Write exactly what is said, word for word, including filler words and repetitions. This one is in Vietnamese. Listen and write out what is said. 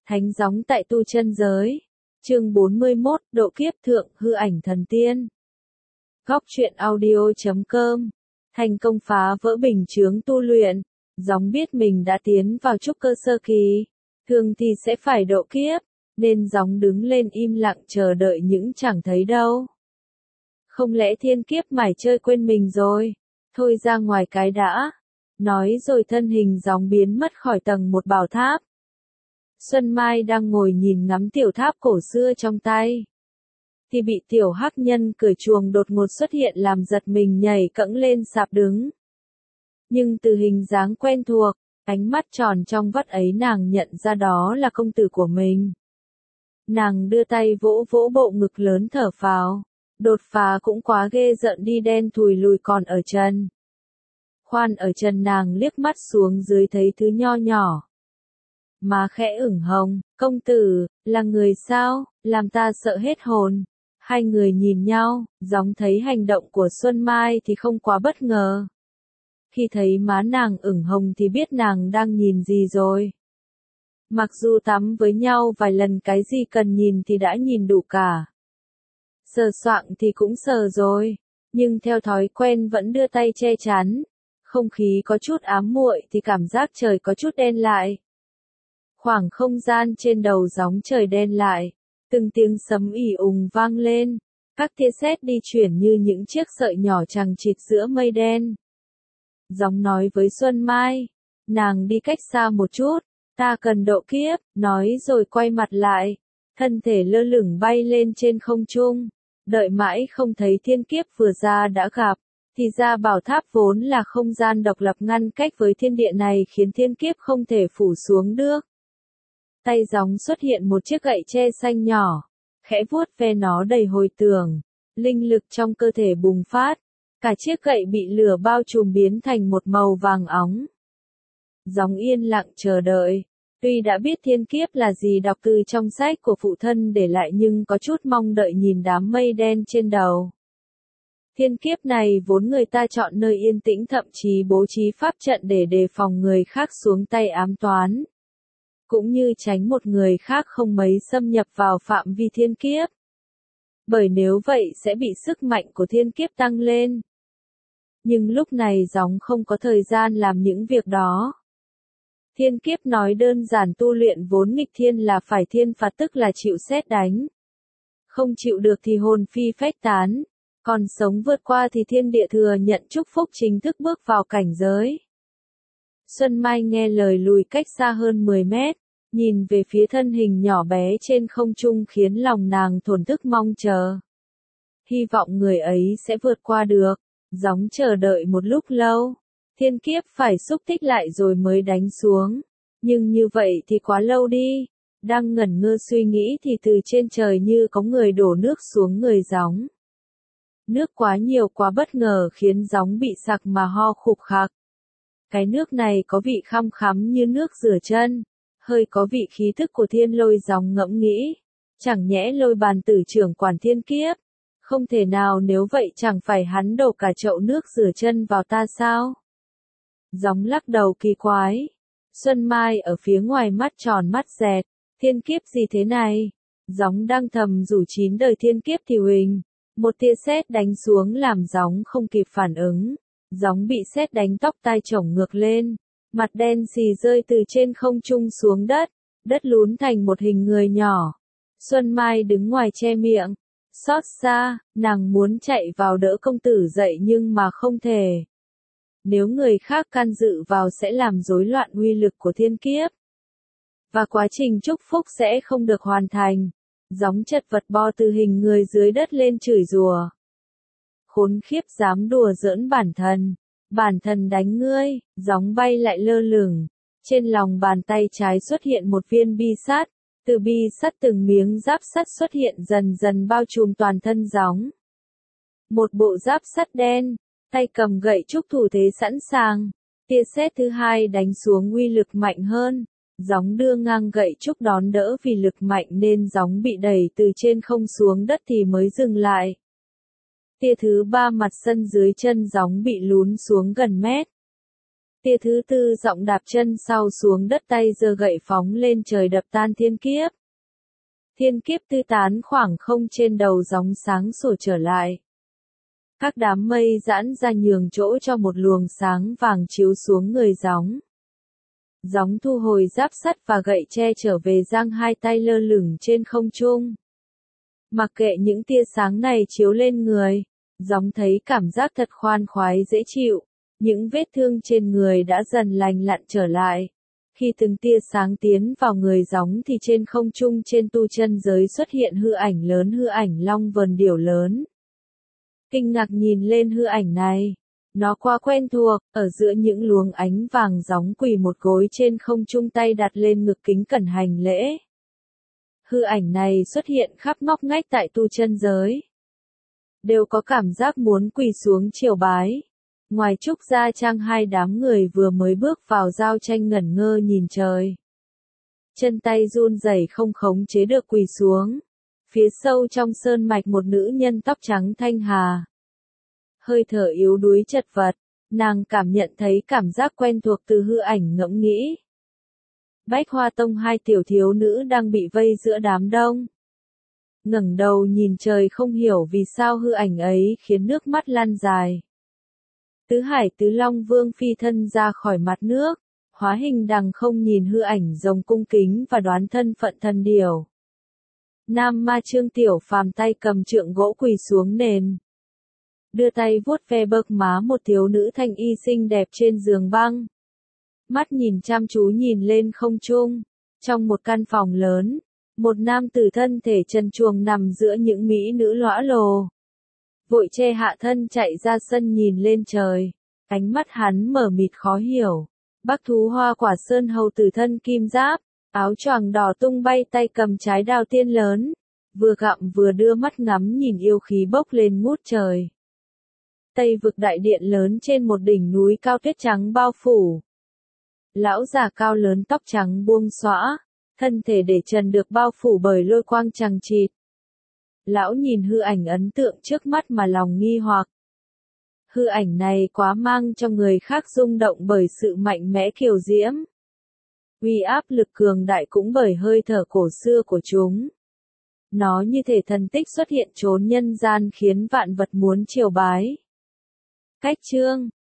Thánh gióng tại tu chân giới. Chương bốn mươi mốt, độ kiếp thượng hư ảnh thần tiên. Góc truyện audio chấm com. Thành công phá vỡ bình chướng tu luyện. Gióng biết mình đã tiến vào trúc cơ sơ kỳ. Thường thì sẽ phải độ kiếp. Nên gióng đứng lên im lặng chờ đợi những chẳng thấy đâu. Không lẽ thiên kiếp mải chơi quên mình rồi. Thôi ra ngoài cái đã. Nói rồi thân hình gióng biến mất khỏi tầng một bảo tháp. Xuân Mai đang ngồi nhìn ngắm tiểu tháp cổ xưa trong tay. Thì bị tiểu hắc nhân cởi chuồng đột ngột xuất hiện làm giật mình nhảy cẫng lên sạp đứng. Nhưng từ hình dáng quen thuộc, ánh mắt tròn trong vắt ấy nàng nhận ra đó là công tử của mình. Nàng đưa tay vỗ vỗ bộ ngực lớn thở phào. Đột phá cũng quá ghê rợn đi, đen thùi lùi còn ở chân. Khoan ở chân nàng liếc mắt xuống dưới thấy thứ nho nhỏ. Má khẽ ửng hồng, công tử, là người sao, làm ta sợ hết hồn. Hai người nhìn nhau, gióng thấy hành động của Xuân Mai thì không quá bất ngờ. Khi thấy má nàng ửng hồng thì biết nàng đang nhìn gì rồi. Mặc dù tắm với nhau vài lần cái gì cần nhìn thì đã nhìn đủ cả. Sờ soạng thì cũng sờ rồi, nhưng theo thói quen vẫn đưa tay che chắn. Không khí có chút ám muội thì cảm giác trời có chút đen lại. Khoảng không gian trên đầu gióng trời đen lại, từng tiếng sấm ỉ ùng vang lên, các tia sét đi chuyển như những chiếc sợi nhỏ chằng chịt giữa mây đen. Gióng nói với Xuân Mai, nàng đi cách xa một chút, ta cần độ kiếp, nói rồi quay mặt lại, thân thể lơ lửng bay lên trên không trung, đợi mãi không thấy thiên kiếp vừa ra đã gặp. Thì ra bảo tháp vốn là không gian độc lập ngăn cách với thiên địa này khiến thiên kiếp không thể phủ xuống được. Tay gióng xuất hiện một chiếc gậy tre xanh nhỏ, khẽ vuốt ve nó đầy hồi tưởng, linh lực trong cơ thể bùng phát, cả chiếc gậy bị lửa bao trùm biến thành một màu vàng óng. Gióng yên lặng chờ đợi, tuy đã biết thiên kiếp là gì đọc từ trong sách của phụ thân để lại nhưng có chút mong đợi nhìn đám mây đen trên đầu. Thiên kiếp này vốn người ta chọn nơi yên tĩnh, thậm chí bố trí pháp trận để đề phòng người khác xuống tay ám toán. Cũng như tránh một người khác không mấy xâm nhập vào phạm vi thiên kiếp. Bởi nếu vậy sẽ bị sức mạnh của thiên kiếp tăng lên. Nhưng lúc này gióng không có thời gian làm những việc đó. Thiên kiếp nói đơn giản, tu luyện vốn nghịch thiên là phải thiên phạt, tức là chịu sét đánh. Không chịu được thì hồn phi phách tán. Còn sống vượt qua thì thiên địa thừa nhận chúc phúc, chính thức bước vào cảnh giới. Xuân Mai nghe lời lùi cách xa hơn mười mét, nhìn về phía thân hình nhỏ bé trên không trung khiến lòng nàng thổn thức mong chờ. Hy vọng người ấy sẽ vượt qua được. Gióng chờ đợi một lúc lâu, thiên kiếp phải xúc tích lại rồi mới đánh xuống. Nhưng như vậy thì quá lâu đi. Đang ngẩn ngơ suy nghĩ thì từ trên trời như có người đổ nước xuống người gióng. Nước quá nhiều quá bất ngờ khiến gióng bị sặc mà ho khục khạc. Cái nước này có vị khăm khắm như nước rửa chân, hơi có vị khí thức của thiên lôi. Gióng ngẫm nghĩ, chẳng nhẽ lôi bàn tử trưởng quản thiên kiếp, không thể nào, nếu vậy chẳng phải hắn đổ cả chậu nước rửa chân vào ta sao? Gióng lắc đầu kỳ quái. Xuân Mai ở phía ngoài mắt tròn mắt dẹt, thiên kiếp gì thế này? Gióng đang thầm rủ chín đời thiên kiếp thì huỳnh. Một tia sét đánh xuống làm gióng không kịp phản ứng. Gióng bị sét đánh tóc tai chổng ngược lên. Mặt đen xì rơi từ trên không trung xuống đất. Đất lún thành một hình người nhỏ. Xuân Mai đứng ngoài che miệng. Xót xa, nàng muốn chạy vào đỡ công tử dậy nhưng mà không thể. Nếu người khác can dự vào sẽ làm rối loạn uy lực của thiên kiếp. Và quá trình chúc phúc sẽ không được hoàn thành. Gióng chật vật bò từ hình người dưới đất lên chửi rủa. Khốn khiếp, dám đùa giỡn bản thân. Bản thân đánh ngươi. Gióng bay lại lơ lửng. Trên lòng bàn tay trái xuất hiện một viên bi sắt. Từ bi sắt từng miếng giáp sắt xuất hiện dần dần bao trùm toàn thân gióng. Một bộ giáp sắt đen. Tay cầm gậy trúc thủ thế sẵn sàng. Tia sét thứ hai đánh xuống uy lực mạnh hơn. Gióng đưa ngang gậy trúc đón đỡ, vì lực mạnh nên gióng bị đẩy từ trên không xuống đất thì mới dừng lại. Tia thứ ba mặt sân dưới chân gióng bị lún xuống gần mét. Tia thứ tư giọng đạp chân sau xuống đất, tay giơ gậy phóng lên trời đập tan thiên kiếp. Thiên kiếp tư tán khoảng không trên đầu gióng sáng sủa trở lại. Các đám mây giãn ra nhường chỗ cho một luồng sáng vàng chiếu xuống người gióng. Gióng thu hồi giáp sắt và gậy tre trở về, giang hai tay lơ lửng trên không trung. Mặc kệ những tia sáng này chiếu lên người, gióng thấy cảm giác thật khoan khoái dễ chịu. Những vết thương trên người đã dần lành lặn trở lại. Khi từng tia sáng tiến vào người gióng thì trên không trung trên tu chân giới xuất hiện hư ảnh lớn, hư ảnh long vờn điểu lớn. Kinh ngạc nhìn lên hư ảnh này. Nó quá quen thuộc, ở giữa những luồng ánh vàng gióng quỳ một gối trên không trung, tay đặt lên ngực kính cẩn hành lễ. Hư ảnh này xuất hiện khắp ngóc ngách tại tu chân giới. Đều có cảm giác muốn quỳ xuống triều bái. Ngoài Trúc Gia Trang, hai đám người vừa mới bước vào giao tranh ngẩn ngơ nhìn trời. Chân tay run rẩy không khống chế được quỳ xuống. Phía sâu trong sơn mạch một nữ nhân tóc trắng thanh hà. Hơi thở yếu đuối chật vật, nàng cảm nhận thấy cảm giác quen thuộc từ hư ảnh, ngẫm nghĩ. Bách Hoa Tông hai tiểu thiếu nữ đang bị vây giữa đám đông. Ngẩng đầu nhìn trời không hiểu vì sao hư ảnh ấy khiến nước mắt lan dài. Tứ Hải Tứ Long Vương phi thân ra khỏi mặt nước, hóa hình đằng không nhìn hư ảnh rồng cung kính và đoán thân phận thần điểu. Nam Ma Trương Tiểu Phàm tay cầm trượng gỗ quỳ xuống nền. Đưa tay vuốt ve bậc má một thiếu nữ thanh y xinh đẹp trên giường băng. Mắt nhìn chăm chú nhìn lên không trung. Trong một căn phòng lớn, một nam tử thân thể trần truồng nằm giữa những mỹ nữ lõa lồ. Vội che hạ thân chạy ra sân nhìn lên trời. Ánh mắt hắn mở mịt khó hiểu. Bắc thú hoa quả sơn hầu tử thân kim giáp, áo choàng đỏ tung bay, tay cầm trái đao tiên lớn. Vừa gặm vừa đưa mắt ngắm nhìn yêu khí bốc lên ngút trời. Tây vực đại điện lớn trên một đỉnh núi cao, tuyết trắng bao phủ. Lão già cao lớn tóc trắng buông xõa, thân thể để trần được bao phủ bởi lôi quang chằng chịt. Lão nhìn hư ảnh ấn tượng trước mắt mà lòng nghi hoặc. Hư ảnh này quá mang cho người khác rung động bởi sự mạnh mẽ kiều diễm. Uy áp lực cường đại cũng bởi hơi thở cổ xưa của chúng. Nó như thể thần tích xuất hiện chốn nhân gian khiến vạn vật muốn triều bái. Cách chương